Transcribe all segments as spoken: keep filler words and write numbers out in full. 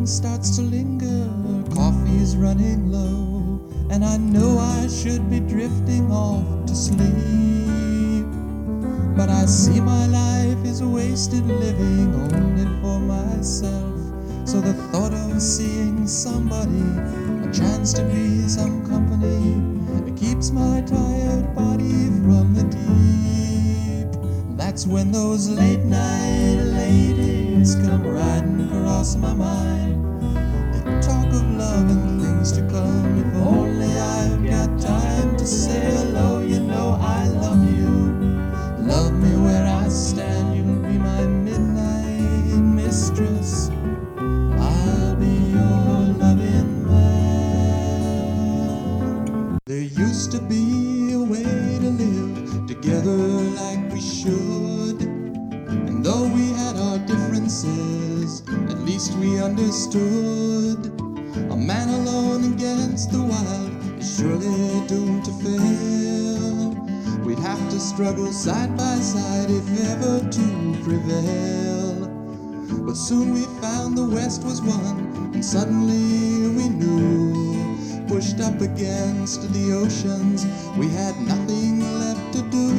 evening starts to linger, coffee's running low, and I know I should be drifting off to sleep. But I see my life is wasted living only for myself. So the thought of seeing somebody, a chance to be some company, it keeps my tired body from the deep. That's when those late night ladies come riding across my mind. They talk of love and things to come. If only I've got time to say hello. You know I love you. Love me where I stand. You'll be my midnight mistress. I'll be your loving man. There used to be a way to live together like we should, and though we had our differences, at least we understood. A man alone against the wild is surely doomed to fail. We'd have to struggle side by side if ever to prevail. But soon we found the West was won, and suddenly we knew, pushed up against the oceans, we had nothing left to do.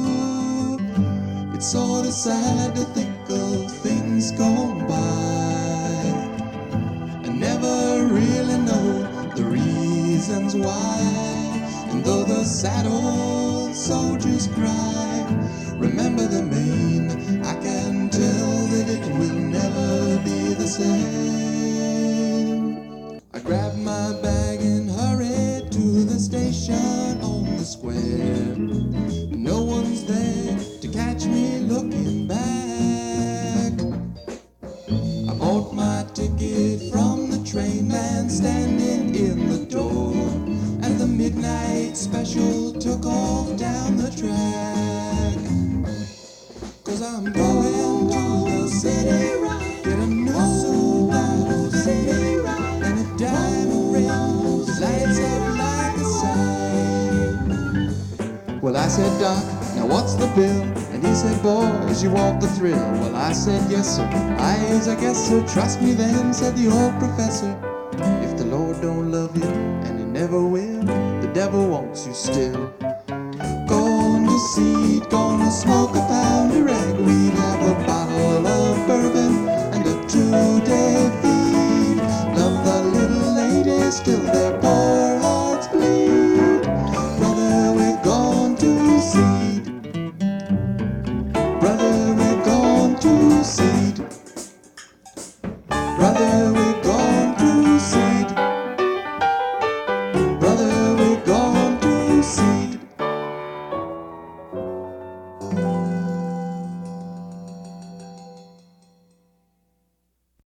It's sort of sad to think of things gone by, and never really know the reasons why. And though the sad old soldiers cry, remember the Maine, I can tell that it will never be the same. I grabbed my bag and hurried to the station on the square. No one's there to catch me looking back. I bought my ticket from the train man standing in the door, and the midnight special took off down the track. Cause I'm going to the city right, get a new Subaru city right, and a diamond ring lights up like a sign. Well, I said, Doc, now what's the bill? And he said, boys, you want the thrill? Well, I said, yes, sir. Eyes, I guess, sir. Trust me then, said the old professor. If the Lord don't love you, and he never will, the devil wants you still. Going to seed, gonna smoke a pipe.